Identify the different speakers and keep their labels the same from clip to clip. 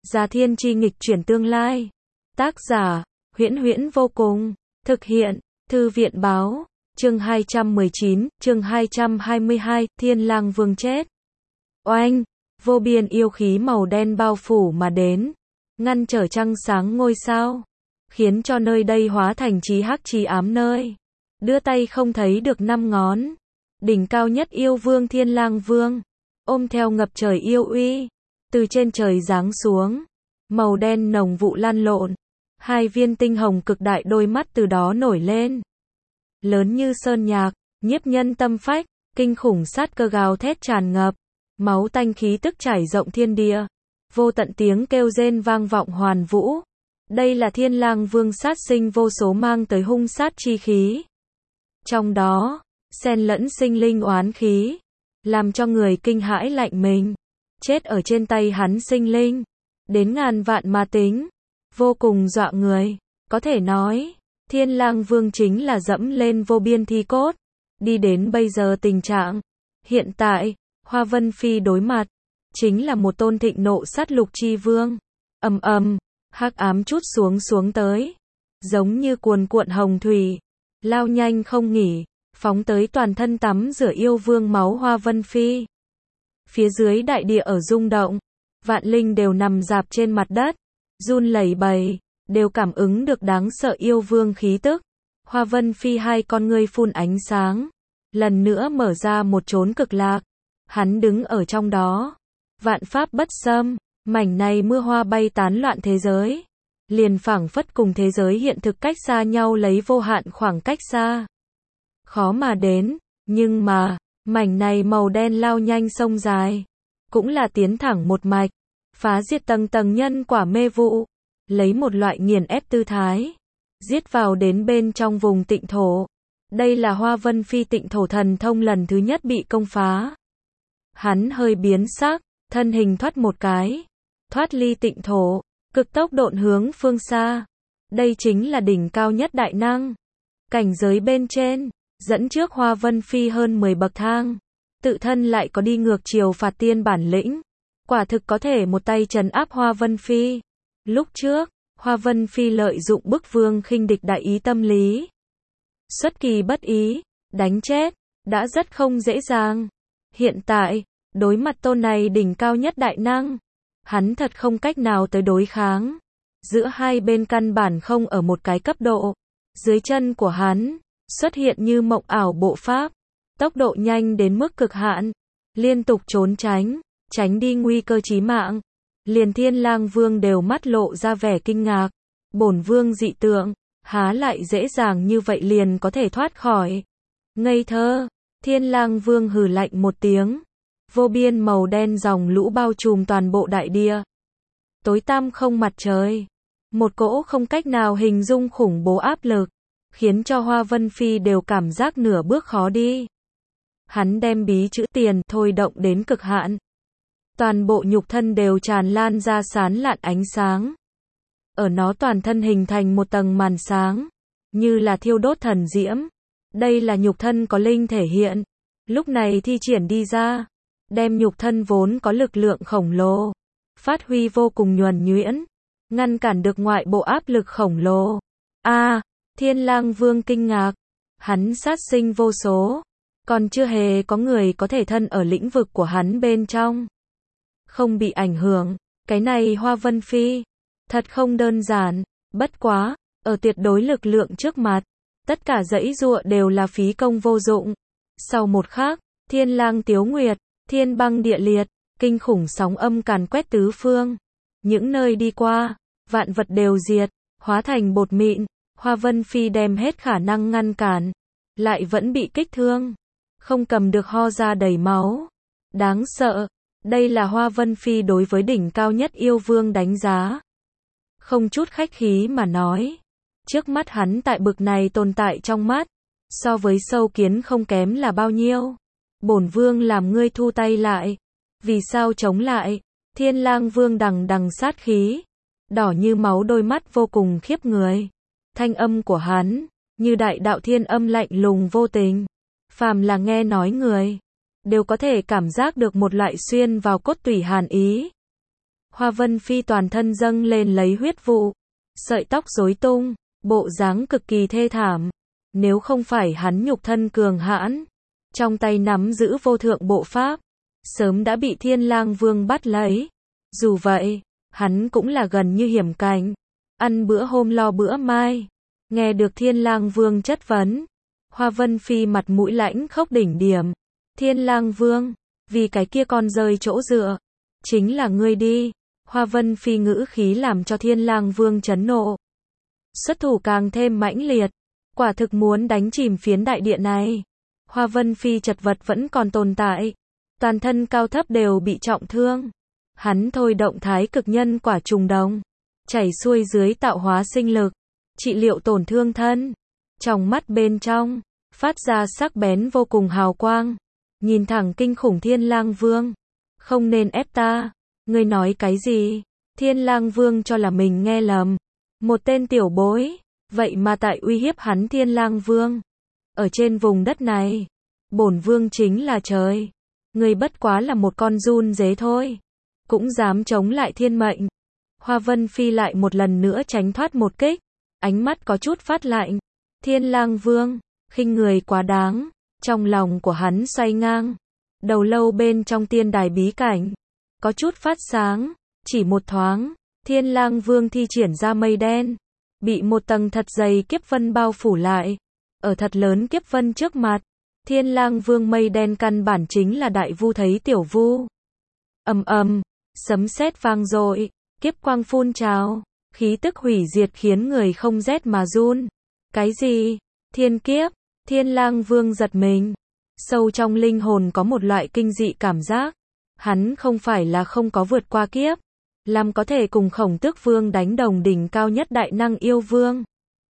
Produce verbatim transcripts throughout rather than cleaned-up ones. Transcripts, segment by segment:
Speaker 1: Giá thiên chi nghịch chuyển tương lai. Tác giả, Huyễn Huyễn vô cùng. Thực hiện, Thư viện báo. Chương hai trăm mười chín, chương hai trăm hai mươi hai, Thiên Lang Vương chết. Oanh, vô biên yêu khí màu đen bao phủ mà đến, ngăn trở trăng sáng ngôi sao, khiến cho nơi đây hóa thành chí hắc chí ám nơi. Đưa tay không thấy được năm ngón. Đỉnh cao nhất yêu vương Thiên Lang Vương, ôm theo ngập trời yêu uy, từ trên trời giáng xuống. Màu đen nồng vụ lan lộn, hai viên tinh hồng cực đại đôi mắt từ đó nổi lên. Lớn như sơn nhạc, nhiếp nhân tâm phách, kinh khủng sát cơ gào thét tràn ngập, máu tanh khí tức trải rộng thiên địa, vô tận tiếng kêu rên vang vọng hoàn vũ. Đây là Thiên Lang Vương sát sinh vô số mang tới hung sát chi khí. Trong đó, xen lẫn sinh linh oán khí, làm cho người kinh hãi lạnh mình. Chết ở trên tay hắn sinh linh, đến ngàn vạn mà tính, vô cùng dọa người. Có thể nói, Thiên Lang Vương chính là dẫm lên vô biên thi cốt, đi đến bây giờ tình trạng. Hiện tại, Hoa Vân Phi đối mặt, chính là một tôn thịnh nộ sát lục chi vương. Ầm ầm, hắc ám trút xuống xuống tới, giống như cuồn cuộn hồng thủy, lao nhanh không nghỉ, phóng tới toàn thân tắm rửa yêu vương máu Hoa Vân Phi. Phía dưới đại địa ở rung động, vạn linh đều nằm rạp trên mặt đất, run lẩy bẩy, đều cảm ứng được đáng sợ yêu vương khí tức. Hoa Vân Phi hai con ngươi phun ánh sáng, lần nữa mở ra một chốn cực lạc. Hắn đứng ở trong đó, vạn pháp bất xâm, mảnh này mưa hoa bay tán loạn thế giới, liền phảng phất cùng thế giới hiện thực cách xa nhau lấy vô hạn khoảng cách xa. Khó mà đến, nhưng mà, mảnh này màu đen lao nhanh sông dài, cũng là tiến thẳng một mạch, phá diệt tầng tầng nhân quả mê vụ, lấy một loại nghiền ép tư thái, giết vào đến bên trong vùng tịnh thổ. Đây là Hoa Vân Phi tịnh thổ thần thông lần thứ nhất bị công phá. Hắn hơi biến sắc, thân hình thoát một cái, thoát ly tịnh thổ, cực tốc độn hướng phương xa. Đây chính là đỉnh cao nhất đại năng. Cảnh giới bên trên, dẫn trước Hoa Vân Phi hơn mười bậc thang. Tự thân lại có đi ngược chiều phạt tiên bản lĩnh. Quả thực có thể một tay trấn áp Hoa Vân Phi. Lúc trước, Hoa Vân Phi lợi dụng bức vương khinh địch đại ý tâm lý. Xuất kỳ bất ý, đánh chết, đã rất không dễ dàng. Hiện tại, đối mặt tôn này đỉnh cao nhất đại năng, hắn thật không cách nào tới đối kháng. Giữa hai bên căn bản không ở một cái cấp độ. Dưới chân của hắn, xuất hiện như mộng ảo bộ pháp, tốc độ nhanh đến mức cực hạn, liên tục trốn tránh, tránh đi nguy cơ chí mạng. Liền Thiên Lang Vương đều mắt lộ ra vẻ kinh ngạc. Bổn vương dị tượng, há lại dễ dàng như vậy liền có thể thoát khỏi. Ngây thơ, Thiên Lang Vương hừ lạnh một tiếng. Vô biên màu đen dòng lũ bao trùm toàn bộ đại địa. Tối tăm không mặt trời. Một cỗ không cách nào hình dung khủng bố áp lực, khiến cho Hoa Vân Phi đều cảm giác nửa bước khó đi. Hắn đem bí chữ tiền thôi động đến cực hạn. Toàn bộ nhục thân đều tràn lan ra sán lạn ánh sáng. Ở nó toàn thân hình thành một tầng màn sáng, như là thiêu đốt thần diễm. Đây là nhục thân có linh thể hiện. Lúc này thi triển đi ra, đem nhục thân vốn có lực lượng khổng lồ, phát huy vô cùng nhuần nhuyễn, ngăn cản được ngoại bộ áp lực khổng lồ. A, à, Thiên Lang Vương kinh ngạc, hắn sát sinh vô số, còn chưa hề có người có thể thân ở lĩnh vực của hắn bên trong, không bị ảnh hưởng. Cái này Hoa Vân Phi, thật không đơn giản. Bất quá, ở tuyệt đối lực lượng trước mặt, tất cả dãy dụa đều là phí công vô dụng. Sau một khắc, Thiên Lang Tiếu Nguyệt, thiên băng địa liệt, kinh khủng sóng âm càn quét tứ phương. Những nơi đi qua, vạn vật đều diệt, hóa thành bột mịn. Hoa Vân Phi đem hết khả năng ngăn cản, lại vẫn bị kích thương, không cầm được ho ra đầy máu. Đáng sợ, đây là Hoa Vân Phi đối với đỉnh cao nhất yêu vương đánh giá. Không chút khách khí mà nói, trước mắt hắn tại bực này tồn tại trong mắt, so với sâu kiến không kém là bao nhiêu. Bổn vương làm ngươi thu tay lại. Vì sao chống lại? Thiên Lang Vương đằng đằng sát khí, đỏ như máu đôi mắt vô cùng khiếp người. Thanh âm của hắn, như đại đạo thiên âm lạnh lùng vô tình. Phàm là nghe nói người, đều có thể cảm giác được một loại xuyên vào cốt tủy hàn ý. Hoa Vân Phi toàn thân dâng lên lấy huyết vụ, sợi tóc rối tung, bộ dáng cực kỳ thê thảm. Nếu không phải hắn nhục thân cường hãn, trong tay nắm giữ vô thượng bộ pháp, sớm đã bị Thiên Lang Vương bắt lấy. Dù vậy, hắn cũng là gần như hiểm cảnh, ăn bữa hôm lo bữa mai. Nghe được Thiên Lang Vương chất vấn, Hoa Vân Phi mặt mũi lãnh khốc đỉnh điểm. Thiên Lang Vương, vì cái kia con rơi chỗ dựa, chính là ngươi đi. Hoa Vân Phi ngữ khí làm cho Thiên Lang Vương chấn nộ. Xuất thủ càng thêm mãnh liệt, quả thực muốn đánh chìm phiến đại địa này. Hoa Vân Phi chật vật vẫn còn tồn tại, toàn thân cao thấp đều bị trọng thương. Hắn thôi động thái cực nhân quả trùng đồng, chảy xuôi dưới tạo hóa sinh lực, trị liệu tổn thương thân. Trong mắt bên trong, phát ra sắc bén vô cùng hào quang, nhìn thẳng kinh khủng Thiên Lang Vương. Không nên ép ta, ngươi nói cái gì? Thiên Lang Vương cho là mình nghe lầm. Một tên tiểu bối, vậy mà tại uy hiếp hắn Thiên Lang Vương. Ở trên vùng đất này, bổn vương chính là trời. Ngươi bất quá là một con giun dế thôi, cũng dám chống lại thiên mệnh. Hoa Vân Phi lại một lần nữa tránh thoát một kích, ánh mắt có chút phát lạnh. Thiên Lang Vương, khinh người quá đáng. Trong lòng của hắn xoay ngang, đầu lâu bên trong tiên đài bí cảnh có chút phát sáng, chỉ một thoáng, Thiên Lang Vương thi triển ra mây đen, bị một tầng thật dày kiếp vân bao phủ lại. Ở thật lớn kiếp vân trước mặt, Thiên Lang Vương mây đen căn bản chính là đại vu thấy tiểu vu. Ầm ầm, sấm sét vang dội, kiếp quang phun trào, khí tức hủy diệt khiến người không rét mà run. Cái gì? Thiên kiếp? Thiên Lang Vương giật mình, sâu trong linh hồn có một loại kinh dị cảm giác. Hắn không phải là không có vượt qua kiếp, làm có thể cùng Khổng Tước Vương đánh đồng đỉnh cao nhất đại năng yêu vương.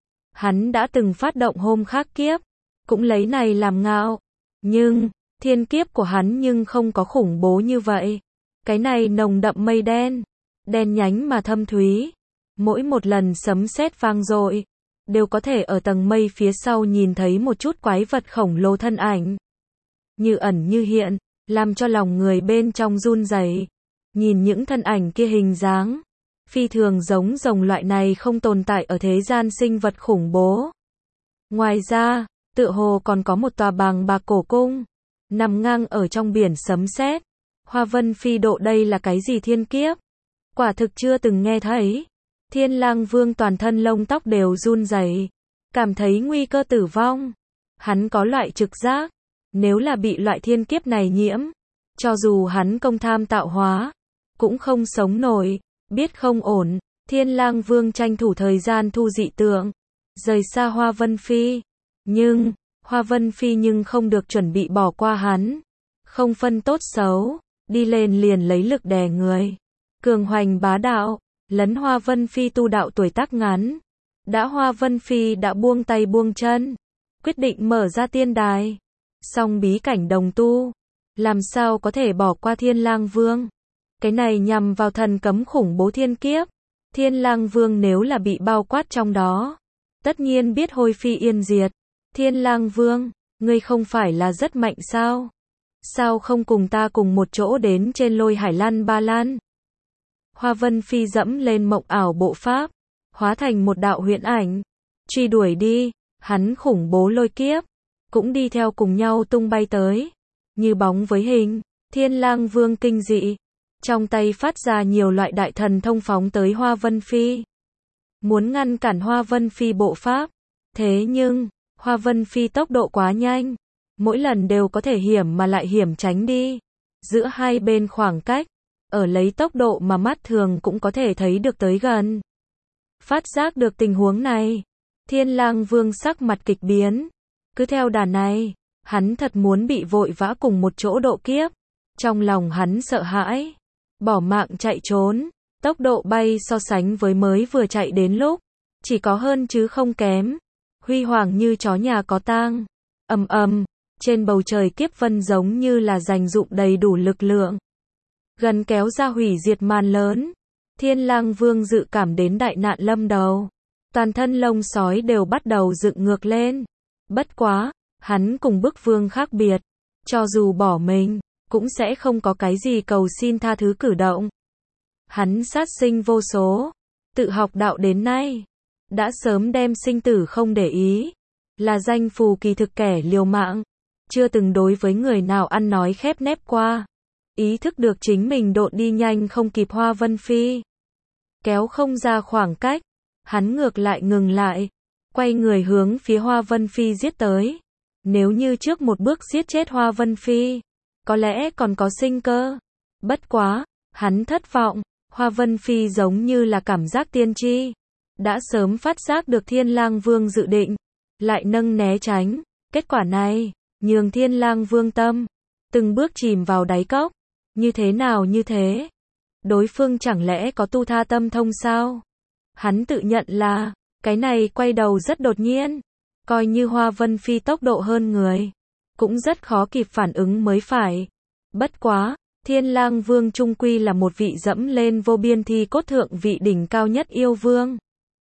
Speaker 1: Hắn đã từng phát động hôm khác kiếp, cũng lấy này làm ngạo. Nhưng, thiên kiếp của hắn nhưng không có khủng bố như vậy. Cái này nồng đậm mây đen, đen nhánh mà thâm thúy. Mỗi một lần sấm sét vang dội, đều có thể ở tầng mây phía sau nhìn thấy một chút quái vật khổng lồ thân ảnh. Như ẩn như hiện, làm cho lòng người bên trong run rẩy. Nhìn những thân ảnh kia hình dáng, phi thường giống rồng loại này không tồn tại ở thế gian sinh vật khủng bố. Ngoài ra, tựa hồ còn có một tòa bàng bạc cổ cung, nằm ngang ở trong biển sấm sét. Hoa Vân Phi độ đây là cái gì thiên kiếp? Quả thực chưa từng nghe thấy. Thiên Lang Vương toàn thân lông tóc đều run rẩy, cảm thấy nguy cơ tử vong. Hắn có loại trực giác, nếu là bị loại thiên kiếp này nhiễm, cho dù hắn công tham tạo hóa, cũng không sống nổi. Biết không ổn, Thiên Lang Vương tranh thủ thời gian thu dị tượng, rời xa Hoa Vân Phi. Nhưng, Hoa Vân Phi nhưng không được chuẩn bị bỏ qua hắn. Không phân tốt xấu, đi lên liền lấy lực đè người. Cường hoành bá đạo, lấn Hoa Vân Phi tu đạo tuổi tác ngắn. Đã Hoa Vân Phi đã buông tay buông chân, quyết định mở ra tiên đài. Song bí cảnh đồng tu, làm sao có thể bỏ qua Thiên Lang Vương? Cái này nhằm vào thần cấm khủng bố thiên kiếp. Thiên Lang Vương nếu là bị bao quát trong đó, tất nhiên biết hôi phi yên diệt. Thiên Lang Vương, ngươi không phải là rất mạnh sao? Sao không cùng ta cùng một chỗ đến trên Lôi Hải Lăn Ba Lan? Hoa Vân Phi dẫm lên mộng ảo bộ pháp, hóa thành một đạo huyễn ảnh, truy đuổi đi. Hắn khủng bố lôi kiếp cũng đi theo cùng nhau tung bay tới, như bóng với hình. Thiên Lang Vương kinh dị, trong tay phát ra nhiều loại đại thần thông phóng tới Hoa Vân Phi, muốn ngăn cản Hoa Vân Phi bộ pháp. Thế nhưng, Hoa Vân Phi tốc độ quá nhanh, mỗi lần đều có thể hiểm mà lại hiểm tránh đi. Giữa hai bên khoảng cách, ở lấy tốc độ mà mắt thường cũng có thể thấy được tới gần. Phát giác được tình huống này, Thiên Lang Vương sắc mặt kịch biến. Cứ theo đà này, hắn thật muốn bị vội vã cùng một chỗ độ kiếp. Trong lòng hắn sợ hãi, bỏ mạng chạy trốn. Tốc độ bay so sánh với mới vừa chạy đến lúc, chỉ có hơn chứ không kém. Huy hoàng như chó nhà có tang. Ầm ầm, trên bầu trời kiếp vân giống như là dành dụm đầy đủ lực lượng, gần kéo ra hủy diệt màn lớn. Thiên Lang Vương dự cảm đến đại nạn lâm đầu, toàn thân lông sói đều bắt đầu dựng ngược lên. Bất quá, hắn cùng Bức Vương khác biệt, cho dù bỏ mình, cũng sẽ không có cái gì cầu xin tha thứ cử động. Hắn sát sinh vô số, tự học đạo đến nay, đã sớm đem sinh tử không để ý, là danh phù kỳ thực kẻ liều mạng, chưa từng đối với người nào ăn nói khép nép qua. Ý thức được chính mình độn đi nhanh không kịp Hoa Vân Phi, kéo không ra khoảng cách, hắn ngược lại ngừng lại, quay người hướng phía Hoa Vân Phi giết tới. Nếu như trước một bước giết chết Hoa Vân Phi, có lẽ còn có sinh cơ. Bất quá, hắn thất vọng, Hoa Vân Phi giống như là cảm giác tiên tri, đã sớm phát giác được Thiên Lang Vương dự định, lại nâng né tránh. Kết quả này, nhường Thiên Lang Vương tâm từng bước chìm vào đáy cốc. Như thế nào như thế? Đối phương chẳng lẽ có tu tha tâm thông sao? Hắn tự nhận là, cái này quay đầu rất đột nhiên, coi như Hoa Vân Phi tốc độ hơn người, cũng rất khó kịp phản ứng mới phải. Bất quá, Thiên Lang Vương trung quy là một vị dẫm lên vô biên thi cốt thượng vị đỉnh cao nhất yêu vương.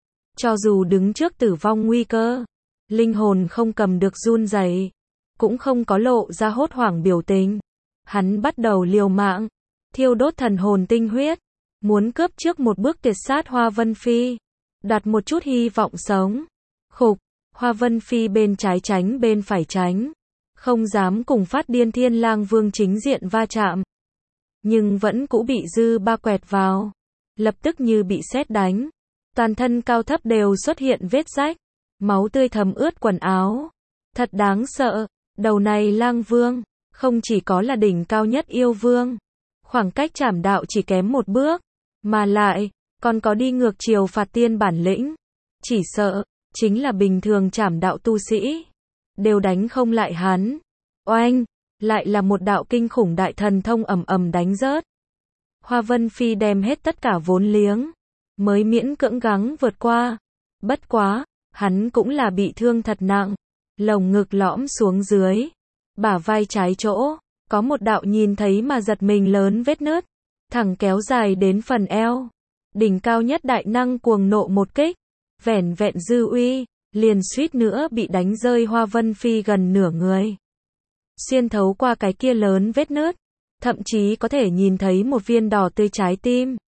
Speaker 1: Cho dù đứng trước tử vong nguy cơ, linh hồn không cầm được run rẩy, cũng không có lộ ra hốt hoảng biểu tình. Hắn bắt đầu liều mạng, thiêu đốt thần hồn tinh huyết, muốn cướp trước một bước tuyệt sát Hoa Vân Phi, đặt một chút hy vọng sống. Khục, Hoa Vân Phi bên trái tránh bên phải tránh, không dám cùng phát điên Thiên Lang Vương chính diện va chạm, nhưng vẫn cũ bị dư ba quẹt vào, lập tức như bị sét đánh, toàn thân cao thấp đều xuất hiện vết rách, máu tươi thấm ướt quần áo. Thật đáng sợ, đầu này Lang Vương, không chỉ có là đỉnh cao nhất yêu vương, khoảng cách trảm đạo chỉ kém một bước, mà lại, còn có đi ngược chiều phạt tiên bản lĩnh. Chỉ sợ, chính là bình thường trảm đạo tu sĩ, đều đánh không lại hắn. Oanh, lại là một đạo kinh khủng đại thần thông ầm ầm đánh rớt. Hoa Vân Phi đem hết tất cả vốn liếng, mới miễn cưỡng gắng vượt qua. Bất quá, hắn cũng là bị thương thật nặng, lồng ngực lõm xuống dưới, bả vai trái chỗ, có một đạo nhìn thấy mà giật mình lớn vết nứt, thẳng kéo dài đến phần eo. Đỉnh cao nhất đại năng cuồng nộ một kích, vẻn vẹn dư uy, liền suýt nữa bị đánh rơi Hoa Vân Phi gần nửa người. Xuyên thấu qua cái kia lớn vết nứt, thậm chí có thể nhìn thấy một viên đỏ tươi trái tim.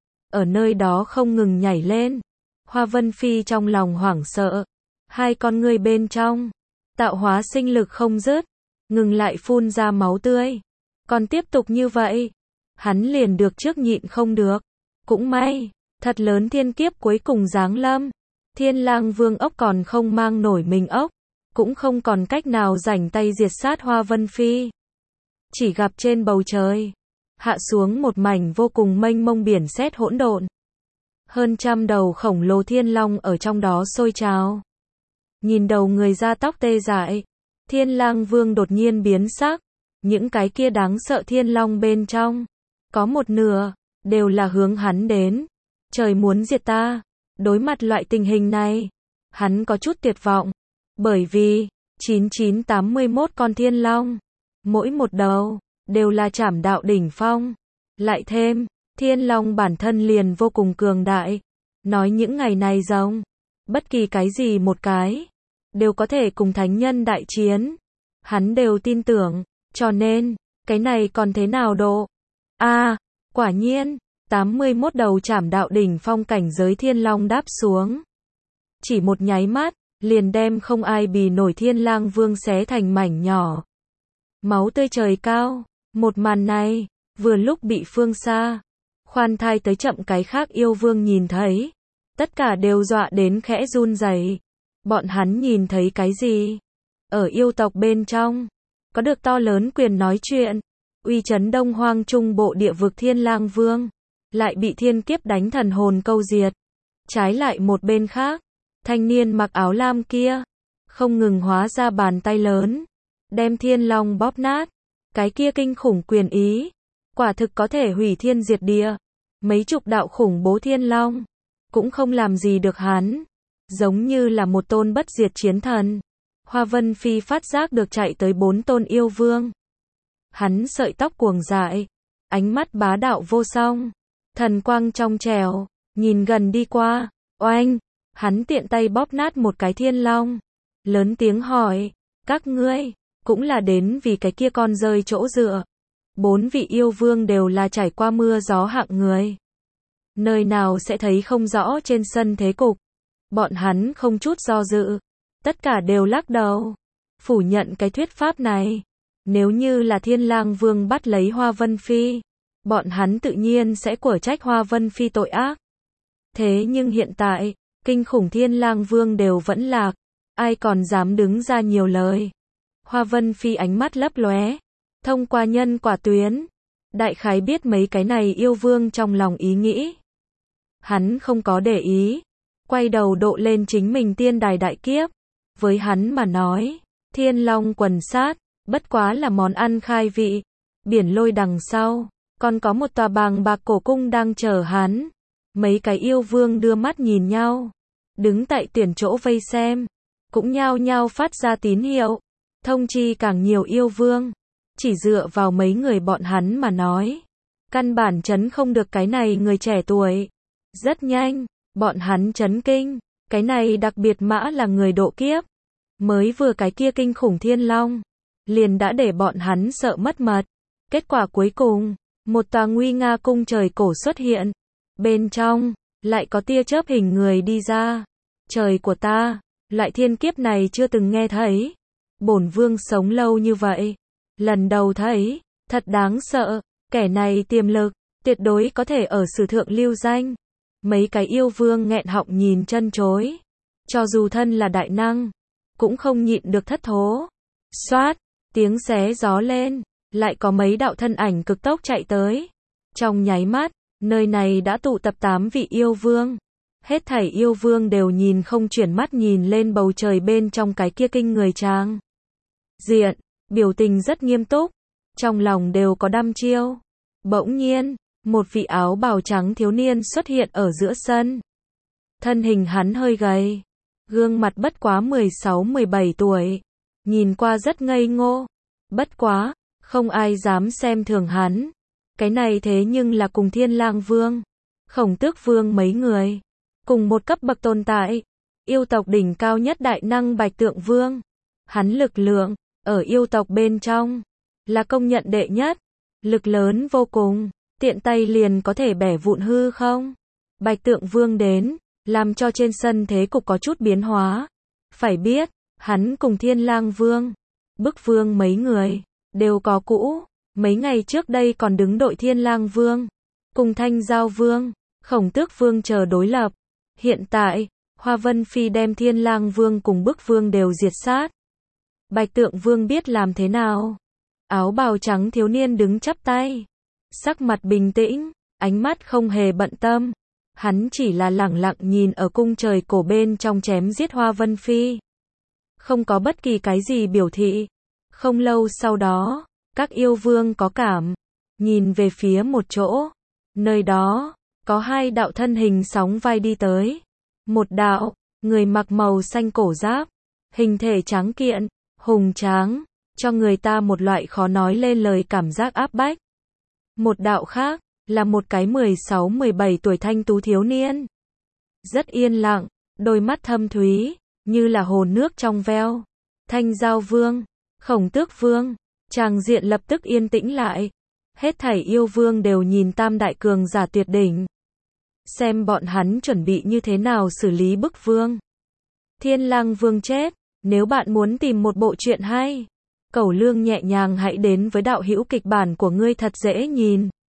Speaker 1: Ở nơi đó không ngừng nhảy lên. Hoa Vân Phi trong lòng hoảng sợ, hai con ngươi bên trong, tạo hóa sinh lực không dứt, ngừng lại phun ra máu tươi. Còn tiếp tục như vậy, hắn liền được trước nhịn không được. Cũng may, thật lớn thiên kiếp cuối cùng giáng lâm. Thiên Lang Vương ốc còn không mang nổi mình ốc, cũng không còn cách nào rảnh tay diệt sát Hoa Vân Phi. Chỉ gặp trên bầu trời, hạ xuống một mảnh vô cùng mênh mông biển sét hỗn độn. Hơn trăm đầu khổng lồ thiên long ở trong đó sôi trào. Nhìn đầu người da tóc tê dại, Thiên Lang Vương đột nhiên biến sắc. Những cái kia đáng sợ thiên long bên trong, có một nửa, đều là hướng hắn đến. Trời muốn diệt ta. Đối mặt loại tình hình này, hắn có chút tuyệt vọng. Bởi vì, chín chín tám mươi mốt con thiên long, mỗi một đầu, đều là trảm đạo đỉnh phong. Lại thêm, thiên long bản thân liền vô cùng cường đại. Nói những ngày này giống, bất kỳ cái gì một cái, đều có thể cùng thánh nhân đại chiến. Hắn đều tin tưởng, cho nên, cái này còn thế nào độ? A, à, quả nhiên, tám mươi mốt đầu trảm đạo đỉnh phong cảnh giới thiên long đáp xuống. Chỉ một nháy mắt, liền đem không ai bì nổi Thiên Lang Vương xé thành mảnh nhỏ. Máu tươi trời cao, một màn này, vừa lúc bị phương xa, khoan thai tới chậm cái khác yêu vương nhìn thấy. Tất cả đều dọa đến khẽ run rẩy. Bọn hắn nhìn thấy cái gì? Ở yêu tộc bên trong, có được to lớn quyền nói chuyện, uy chấn Đông Hoang Trung Bộ địa vực Thiên Lang Vương, lại bị thiên kiếp đánh thần hồn câu diệt. Trái lại một bên khác, thanh niên mặc áo lam kia, không ngừng hóa ra bàn tay lớn, đem thiên long bóp nát. Cái kia kinh khủng quyền ý, quả thực có thể hủy thiên diệt địa. Mấy chục đạo khủng bố thiên long, cũng không làm gì được hắn. Giống như là một tôn bất diệt chiến thần. Hoa Vân Phi phát giác được chạy tới bốn tôn yêu vương. Hắn sợi tóc cuồng dại, ánh mắt bá đạo vô song, thần quang trong trẻo, nhìn gần đi qua, oanh, hắn tiện tay bóp nát một cái thiên long, lớn tiếng hỏi, các ngươi, cũng là đến vì cái kia con rơi chỗ dựa. Bốn vị yêu vương đều là trải qua mưa gió hạng người, nơi nào sẽ thấy không rõ trên sân thế cục. Bọn hắn không chút do dự, tất cả đều lắc đầu, phủ nhận cái thuyết pháp này. Nếu như là Thiên Lang Vương bắt lấy Hoa Vân Phi, bọn hắn tự nhiên sẽ quở trách Hoa Vân Phi tội ác. Thế nhưng hiện tại, kinh khủng Thiên Lang Vương đều vẫn lạc, ai còn dám đứng ra nhiều lời. Hoa Vân Phi ánh mắt lấp lóe, thông qua nhân quả tuyến, đại khái biết mấy cái này yêu vương trong lòng ý nghĩ. Hắn không có để ý, quay đầu độ lên chính mình tiên đài đại kiếp. Với hắn mà nói, Thiên Long quần sát, bất quá là món ăn khai vị. Biển Lôi đằng sau, còn có một tòa bàng bạc cổ cung đang chờ hắn. Mấy cái yêu vương đưa mắt nhìn nhau, đứng tại tuyển chỗ vây xem, cũng nhao nhao phát ra tín hiệu, thông chi càng nhiều yêu vương. Chỉ dựa vào mấy người bọn hắn mà nói, căn bản chấn không được cái này người trẻ tuổi. Rất nhanh, bọn hắn chấn kinh, cái này đặc biệt mã là người độ kiếp. Mới vừa cái kia kinh khủng Thiên Long, liền đã để bọn hắn sợ mất mật. Kết quả cuối cùng, một tòa nguy nga cung trời cổ xuất hiện. Bên trong, lại có tia chớp hình người đi ra. Trời của ta, loại thiên kiếp này chưa từng nghe thấy. Bổn vương sống lâu như vậy, lần đầu thấy, thật đáng sợ. Kẻ này tiềm lực, tuyệt đối có thể ở sử thượng lưu danh. Mấy cái yêu vương nghẹn họng nhìn chân chối. Cho dù thân là đại năng, cũng không nhịn được thất thố. Xoát, tiếng xé gió lên, lại có mấy đạo thân ảnh cực tốc chạy tới. Trong nháy mắt, nơi này đã tụ tập tám vị yêu vương. Hết thảy yêu vương đều nhìn không chuyển mắt nhìn lên bầu trời bên trong cái kia kinh người tràng diện, biểu tình rất nghiêm túc, trong lòng đều có đăm chiêu. Bỗng nhiên, một vị áo bào trắng thiếu niên xuất hiện ở giữa sân. Thân hình hắn hơi gầy, gương mặt bất quá mười sáu mười bảy tuổi, nhìn qua rất ngây ngô. Bất quá, không ai dám xem thường hắn. Cái này thế nhưng là cùng Thiên Lang Vương, Khổng Tước Vương mấy người, cùng một cấp bậc tồn tại. Yêu tộc đỉnh cao nhất đại năng Bạch Tượng Vương. Hắn lực lượng, ở yêu tộc bên trong, là công nhận đệ nhất. Lực lớn vô cùng, tiện tay liền có thể bẻ vụn hư không. Bạch Tượng Vương đến, làm cho trên sân thế cục có chút biến hóa. Phải biết, hắn cùng Thiên Lang Vương, Bức Vương mấy người, đều có cũ. Mấy ngày trước đây còn đứng đội Thiên Lang Vương, cùng Thanh Giao Vương, Khổng Tước Vương chờ đối lập. Hiện tại, Hoa Vân Phi đem Thiên Lang Vương cùng Bức Vương đều diệt sát. Bạch Tượng Vương biết làm thế nào. Áo bào trắng thiếu niên đứng chắp tay, sắc mặt bình tĩnh, ánh mắt không hề bận tâm. Hắn chỉ là lẳng lặng nhìn ở cung trời cổ bên trong chém giết Hoa Vân Phi. Không có bất kỳ cái gì biểu thị. Không lâu sau đó, các yêu vương có cảm, nhìn về phía một chỗ. Nơi đó, có hai đạo thân hình sóng vai đi tới. Một đạo, người mặc màu xanh cổ giáp, hình thể tráng kiện, hùng tráng, cho người ta một loại khó nói lên lời cảm giác áp bách. Một đạo khác, là một cái mười sáu mười bảy tuổi thanh tú thiếu niên. Rất yên lặng, đôi mắt thâm thúy, như là hồ nước trong veo. Thanh Giao Vương, Khổng Tước Vương, tràng diện lập tức yên tĩnh lại. Hết thảy yêu vương đều nhìn tam đại cường giả tuyệt đỉnh. Xem bọn hắn chuẩn bị như thế nào xử lý Bức Vương. Thiên Lang Vương chết, nếu bạn muốn tìm một bộ truyện hay, Cẩu Lương nhẹ nhàng hãy đến với đạo hữu kịch bản của ngươi thật dễ nhìn.